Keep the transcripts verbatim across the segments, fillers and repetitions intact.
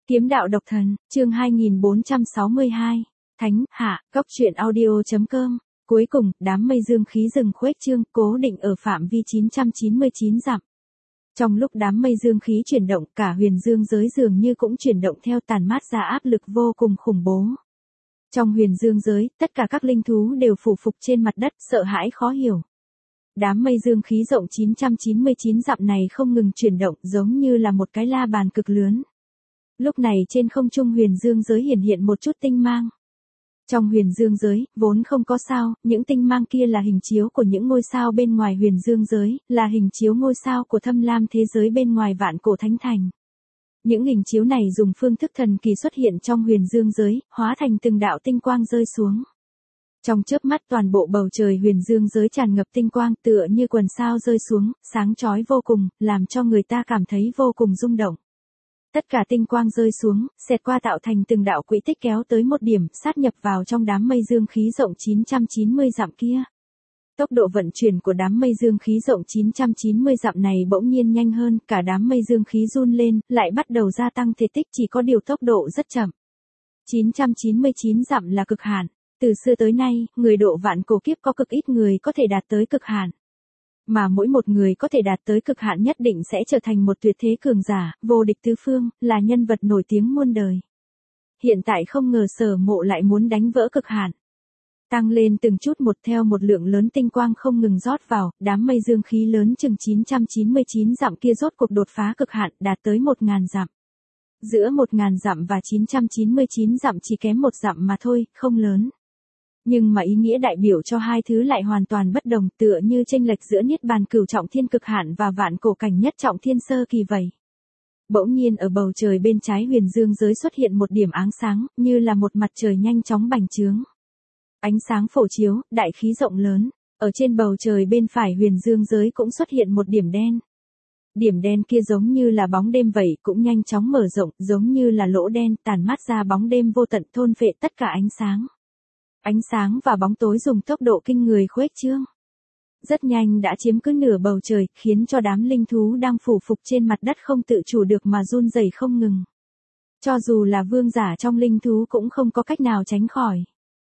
Kiếm đạo độc thần, chương hai nghìn bốn trăm sáu mươi hai. Thánh, hạ, góc truyện audio.com. Cuối cùng, đám mây dương khí rừng khuếch trương, cố định ở phạm vi chín trăm chín mươi chín dặm. Trong lúc đám mây dương khí chuyển động, cả huyền dương giới dường như cũng chuyển động theo, tàn mát ra áp lực vô cùng khủng bố. Trong huyền dương giới, tất cả các linh thú đều phủ phục trên mặt đất, sợ hãi khó hiểu. Đám mây dương khí rộng chín trăm chín mươi chín dặm này không ngừng chuyển động, giống như là một cái la bàn cực lớn. Lúc này trên không trung huyền dương giới hiển hiện một chút tinh mang. Trong huyền dương giới, vốn không có sao, những tinh mang kia là hình chiếu của những ngôi sao bên ngoài huyền dương giới, là hình chiếu ngôi sao của thâm lam thế giới bên ngoài vạn cổ thánh thành. Những hình chiếu này dùng phương thức thần kỳ xuất hiện trong huyền dương giới, hóa thành từng đạo tinh quang rơi xuống. Trong chớp mắt toàn bộ bầu trời huyền dương giới tràn ngập tinh quang, tựa như quần sao rơi xuống, sáng chói vô cùng, làm cho người ta cảm thấy vô cùng rung động. Tất cả tinh quang rơi xuống, xẹt qua tạo thành từng đạo quỹ tích kéo tới một điểm, sát nhập vào trong đám mây dương khí rộng chín trăm chín mươi dặm kia. Tốc độ vận chuyển của đám mây dương khí rộng chín trăm chín mươi dặm này bỗng nhiên nhanh hơn, cả đám mây dương khí run lên, lại bắt đầu gia tăng thể tích, chỉ có điều tốc độ rất chậm. chín trăm chín mươi chín dặm là cực hạn. Từ xưa tới nay, người độ vạn cổ kiếp có cực ít người có thể đạt tới cực hạn. Mà mỗi một người có thể đạt tới cực hạn nhất định sẽ trở thành một tuyệt thế cường giả, vô địch tứ phương, là nhân vật nổi tiếng muôn đời. Hiện tại không ngờ Sở Mộ lại muốn đánh vỡ cực hạn. Tăng lên từng chút một theo một lượng lớn tinh quang không ngừng rót vào, đám mây dương khí lớn chừng chín trăm chín mươi chín dặm kia rốt cuộc đột phá cực hạn, đạt tới một nghìn dặm. Giữa một nghìn dặm và chín trăm chín mươi chín dặm chỉ kém một dặm mà thôi, không lớn. Nhưng mà ý nghĩa đại biểu cho hai thứ lại hoàn toàn bất đồng, tựa như chênh lệch giữa niết bàn cửu trọng thiên cực hạn và vạn cổ cảnh nhất trọng thiên sơ kỳ vậy. Bỗng nhiên ở bầu trời bên trái huyền dương giới xuất hiện một điểm áng sáng, như là một mặt trời nhanh chóng bành trướng. Ánh sáng phổ chiếu, đại khí rộng lớn. Ở trên bầu trời bên phải huyền dương giới cũng xuất hiện một điểm đen. Điểm đen kia giống như là bóng đêm vậy, cũng nhanh chóng mở rộng, giống như là lỗ đen, tàn mát ra bóng đêm vô tận, thôn phệ tất cả ánh sáng. Ánh sáng và bóng tối dùng tốc độ kinh người khuếch trương. Rất nhanh đã chiếm cứ nửa bầu trời, khiến cho đám linh thú đang phủ phục trên mặt đất không tự chủ được mà run rẩy không ngừng. Cho dù là vương giả trong linh thú cũng không có cách nào tránh khỏi.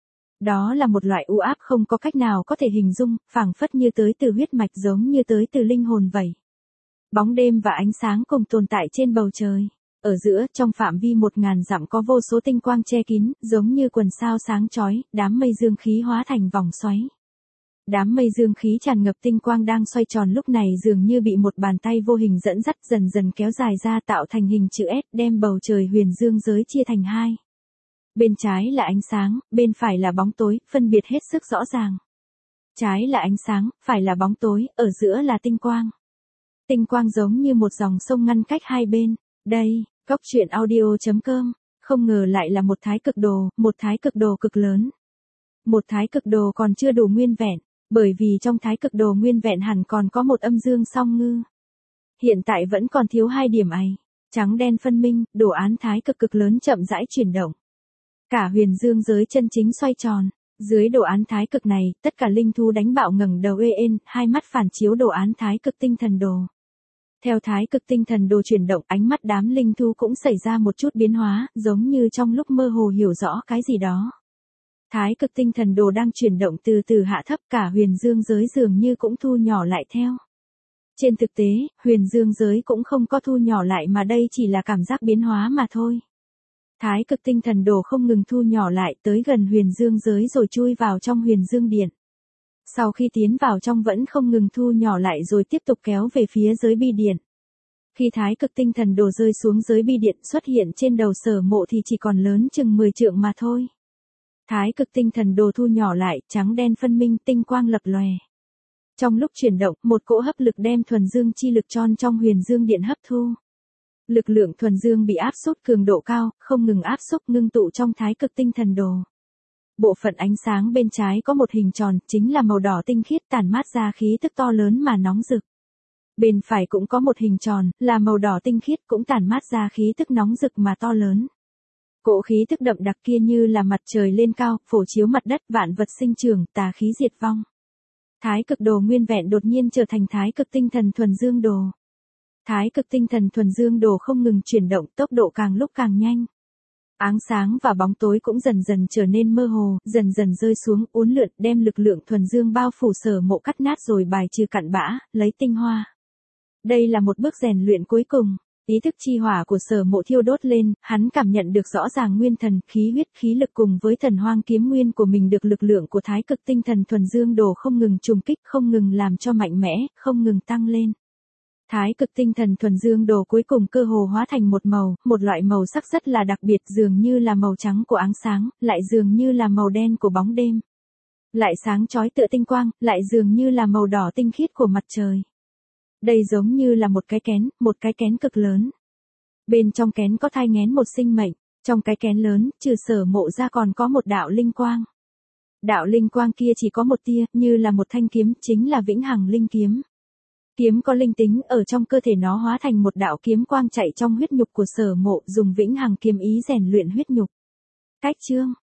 Đó là một loại u áp không có cách nào có thể hình dung, phảng phất như tới từ huyết mạch, giống như tới từ linh hồn vậy. Bóng đêm và ánh sáng cùng tồn tại trên bầu trời. Ở giữa, trong phạm vi một ngàn dặm có vô số tinh quang che kín, giống như quần sao sáng chói, đám mây dương khí hóa thành vòng xoáy. Đám mây dương khí tràn ngập tinh quang đang xoay tròn lúc này dường như bị một bàn tay vô hình dẫn dắt dần dần kéo dài ra tạo thành hình chữ S, đem bầu trời huyền dương giới chia thành hai. Bên trái là ánh sáng, bên phải là bóng tối, phân biệt hết sức rõ ràng. Trái là ánh sáng, phải là bóng tối, ở giữa là tinh quang. Tinh quang giống như một dòng sông ngăn cách hai bên. Đây, góc truyện audio.com, không ngờ lại là một thái cực đồ, một thái cực đồ cực lớn. Một thái cực đồ còn chưa đủ nguyên vẹn, bởi vì trong thái cực đồ nguyên vẹn hẳn còn có một âm dương song ngư. Hiện tại vẫn còn thiếu hai điểm ấy, trắng đen phân minh, đồ án thái cực cực lớn chậm rãi chuyển động. Cả huyền dương giới chân chính xoay tròn, dưới đồ án thái cực này, tất cả linh thú đánh bạo ngẩng đầu ê ên, hai mắt phản chiếu đồ án thái cực tinh thần đồ. Theo thái cực tinh thần đồ chuyển động, ánh mắt đám linh thú cũng xảy ra một chút biến hóa, giống như trong lúc mơ hồ hiểu rõ cái gì đó. Thái cực tinh thần đồ đang chuyển động từ từ hạ thấp, cả huyền dương giới dường như cũng thu nhỏ lại theo. Trên thực tế, huyền dương giới cũng không có thu nhỏ lại mà đây chỉ là cảm giác biến hóa mà thôi. Thái cực tinh thần đồ không ngừng thu nhỏ lại tới gần huyền dương giới rồi chui vào trong huyền dương điện. Sau khi tiến vào trong vẫn không ngừng thu nhỏ lại rồi tiếp tục kéo về phía giới bi điện. Khi thái cực tinh thần đồ rơi xuống giới bi điện xuất hiện trên đầu Sở Mộ thì chỉ còn lớn chừng mười trượng mà thôi. Thái cực tinh thần đồ thu nhỏ lại, trắng đen phân minh, tinh quang lập lòe. Trong lúc chuyển động, một cỗ hấp lực đem thuần dương chi lực tròn trong huyền dương điện hấp thu. Lực lượng thuần dương bị áp xúc cường độ cao, không ngừng áp xúc ngưng tụ trong thái cực tinh thần đồ. Bộ phận ánh sáng bên trái có một hình tròn, chính là màu đỏ tinh khiết tản mát ra khí tức to lớn mà nóng rực. Bên phải cũng có một hình tròn, là màu đỏ tinh khiết cũng tản mát ra khí tức nóng rực mà to lớn. Cỗ khí tức đậm đặc kia như là mặt trời lên cao, phổ chiếu mặt đất, vạn vật sinh trưởng, tà khí diệt vong. Thái cực đồ nguyên vẹn đột nhiên trở thành thái cực tinh thần thuần dương đồ. Thái cực tinh thần thuần dương đồ không ngừng chuyển động, tốc độ càng lúc càng nhanh. Áng sáng và bóng tối cũng dần dần trở nên mơ hồ, dần dần rơi xuống, uốn lượn, đem lực lượng thuần dương bao phủ Sở Mộ cắt nát rồi bài trừ cặn bã, lấy tinh hoa. Đây là một bước rèn luyện cuối cùng. Ý thức chi hỏa của Sở Mộ thiêu đốt lên, hắn cảm nhận được rõ ràng nguyên thần, khí huyết, khí lực cùng với thần hoang kiếm nguyên của mình được lực lượng của thái cực tinh thần thuần dương đồ không ngừng trùng kích, không ngừng làm cho mạnh mẽ, không ngừng tăng lên. Thái cực tinh thần thuần dương đồ cuối cùng cơ hồ hóa thành một màu, một loại màu sắc rất là đặc biệt, dường như là màu trắng của áng sáng, lại dường như là màu đen của bóng đêm. Lại sáng chói tựa tinh quang, lại dường như là màu đỏ tinh khiết của mặt trời. Đây giống như là một cái kén, một cái kén cực lớn. Bên trong kén có thai nghén một sinh mệnh, trong cái kén lớn, trừ Sở Mộ ra còn có một đạo linh quang. Đạo linh quang kia chỉ có một tia, như là một thanh kiếm, chính là vĩnh hằng linh kiếm. Kiếm có linh tính, ở trong cơ thể nó hóa thành một đạo kiếm quang chạy trong huyết nhục của Sở Mộ, dùng vĩnh hằng kiếm ý rèn luyện huyết nhục. Cách chương